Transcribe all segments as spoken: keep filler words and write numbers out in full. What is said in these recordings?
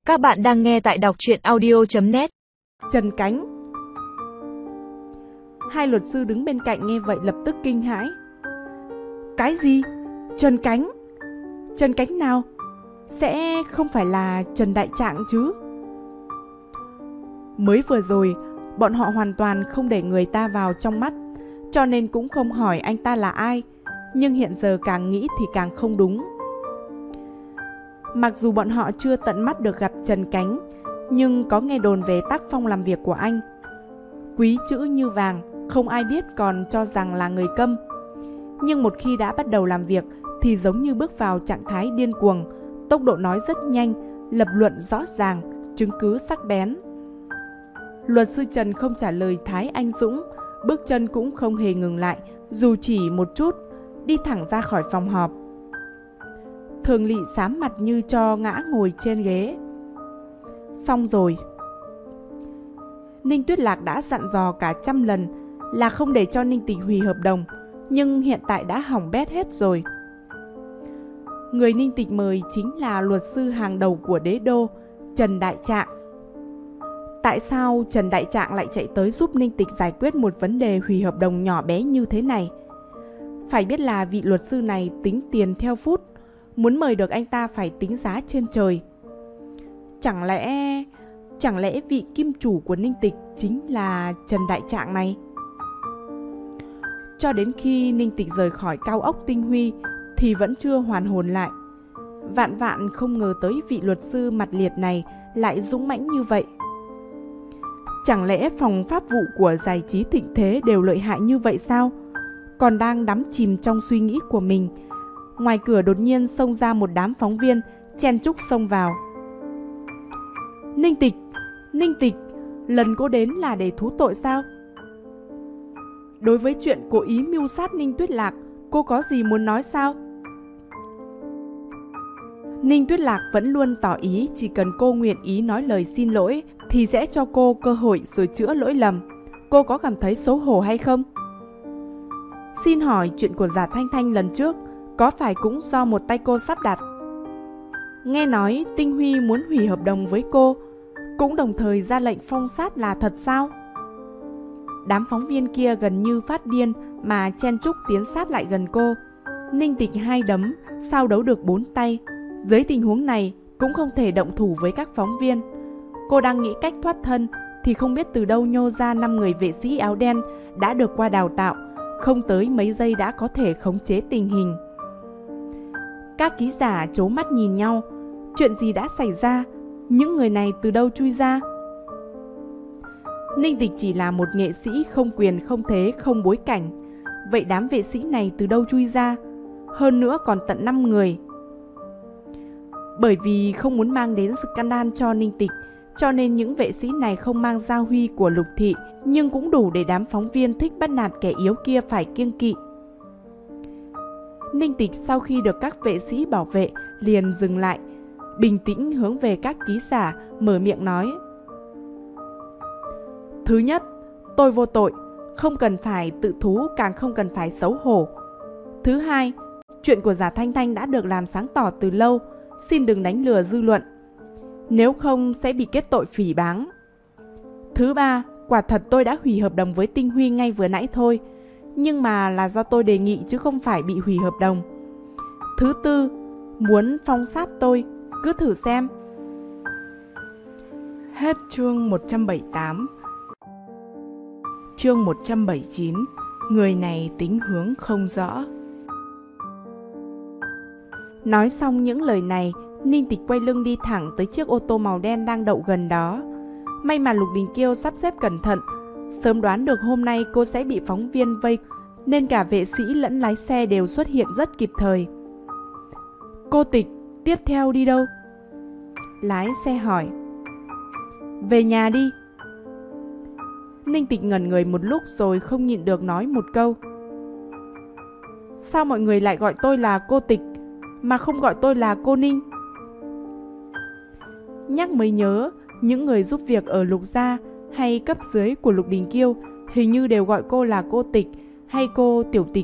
Các bạn đang nghe tại đọc truyện audio chấm net. Trần Cánh. Hai luật sư đứng bên cạnh nghe vậy lập tức kinh hãi. Cái gì? Trần Cánh? Trần Cánh nào? Sẽ không phải là Trần Đại Trạng chứ? Mới vừa rồi, bọn họ hoàn toàn không để người ta vào trong mắt, cho nên cũng không hỏi anh ta là ai. Nhưng hiện giờ càng nghĩ thì càng không đúng. Mặc dù bọn họ chưa tận mắt được gặp Trần Cánh, nhưng có nghe đồn về tác phong làm việc của anh. Quý chữ như vàng, không ai biết còn cho rằng là người câm. Nhưng một khi đã bắt đầu làm việc thì giống như bước vào trạng thái điên cuồng, tốc độ nói rất nhanh, lập luận rõ ràng, chứng cứ sắc bén. Luật sư Trần không trả lời Thái Anh Dũng, bước chân cũng không hề ngừng lại, dù chỉ một chút, đi thẳng ra khỏi phòng họp. Thường Lị xám mặt như cho ngã ngồi trên ghế. Xong rồi. Ninh Tuyết Lạc đã dặn dò cả trăm lần là không để cho Ninh Tịch hủy hợp đồng, nhưng hiện tại đã hỏng bét hết rồi. Người Ninh Tịch mời chính là luật sư hàng đầu của đế đô, Trần Đại Trạng. Tại sao Trần Đại Trạng lại chạy tới giúp Ninh Tịch giải quyết một vấn đề hủy hợp đồng nhỏ bé như thế này? Phải biết là vị luật sư này tính tiền theo phút, muốn mời được anh ta phải tính giá trên trời. Chẳng lẽ... Chẳng lẽ vị kim chủ của Ninh Tịch chính là Trần Đại Trạng này? Cho đến khi Ninh Tịch rời khỏi cao ốc Tinh Huy thì vẫn chưa hoàn hồn lại. Vạn vạn không ngờ tới vị luật sư mặt liệt này lại dũng mãnh như vậy. Chẳng lẽ phòng pháp vụ của Giải Trí Thịnh Thế đều lợi hại như vậy sao? Còn đang đắm chìm trong suy nghĩ của mình, ngoài cửa đột nhiên xông ra một đám phóng viên, chen chúc xông vào. Ninh Tịch, Ninh Tịch, lần cô đến là để thú tội sao? Đối với chuyện cố ý mưu sát Ninh Tuyết Lạc, cô có gì muốn nói sao? Ninh Tuyết Lạc vẫn luôn tỏ ý chỉ cần cô nguyện ý nói lời xin lỗi thì sẽ cho cô cơ hội sửa chữa lỗi lầm. Cô có cảm thấy xấu hổ hay không? Xin hỏi chuyện của Giả Thanh Thanh lần trước có phải cũng do một tay cô sắp đặt? Nghe nói Tinh Huy muốn hủy hợp đồng với cô, cũng đồng thời ra lệnh phong sát là thật sao? Đám phóng viên kia gần như phát điên mà chen chúc tiến sát lại gần cô. Ninh Tịch hai đấm, sao đấu được bốn tay. Dưới tình huống này cũng không thể động thủ với các phóng viên. Cô đang nghĩ cách thoát thân thì không biết từ đâu nhô ra năm người vệ sĩ áo đen đã được qua đào tạo, không tới mấy giây đã có thể khống chế tình hình. Các ký giả trố mắt nhìn nhau. Chuyện gì đã xảy ra? Những người này từ đâu chui ra? Ninh Tịch chỉ là một nghệ sĩ không quyền không thế không bối cảnh. Vậy đám vệ sĩ này từ đâu chui ra? Hơn nữa còn tận năm người. Bởi vì không muốn mang đến scandal cho Ninh Tịch, cho nên những vệ sĩ này không mang gia huy của Lục Thị, nhưng cũng đủ để đám phóng viên thích bắt nạt kẻ yếu kia phải kiêng kỵ. Ninh Tịch sau khi được các vệ sĩ bảo vệ liền dừng lại, bình tĩnh hướng về các ký giả mở miệng nói. Thứ nhất, tôi vô tội, không cần phải tự thú, càng không cần phải xấu hổ. Thứ hai, chuyện của Giả Thanh Thanh đã được làm sáng tỏ từ lâu, xin đừng đánh lừa dư luận, nếu không sẽ bị kết tội phỉ báng. Thứ ba, quả thật tôi đã hủy hợp đồng với Tinh Huy ngay vừa nãy thôi, nhưng mà là do tôi đề nghị chứ không phải bị hủy hợp đồng. Thứ tư, muốn phong sát tôi, cứ thử xem. Hết chương một trăm bảy mươi tám. Chương một trăm bảy mươi chín. Người này tính hướng không rõ. Nói xong những lời này, Ninh Tịch quay lưng đi thẳng tới chiếc ô tô màu đen đang đậu gần đó. May mà Lục Đình Kiêu sắp xếp cẩn thận, sớm đoán được hôm nay cô sẽ bị phóng viên vây, nên cả vệ sĩ lẫn lái xe đều xuất hiện rất kịp thời. Cô Tịch, tiếp theo đi đâu? Lái xe hỏi. Về nhà đi. Ninh Tịch ngẩn người một lúc rồi không nhịn được nói một câu. Sao mọi người lại gọi tôi là cô Tịch mà không gọi tôi là cô Ninh? Nhắc mới nhớ, những người giúp việc ở Lục gia hay cấp dưới của Lục Đình Kiêu hình như đều gọi cô là cô Tịch hay cô Tiểu Tịch.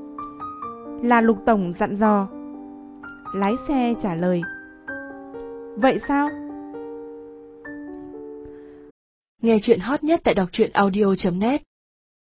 Là Lục tổng dặn dò. Lái xe trả lời. Vậy sao? Nghe chuyện hot nhất tại đọc truyện audio chấm net.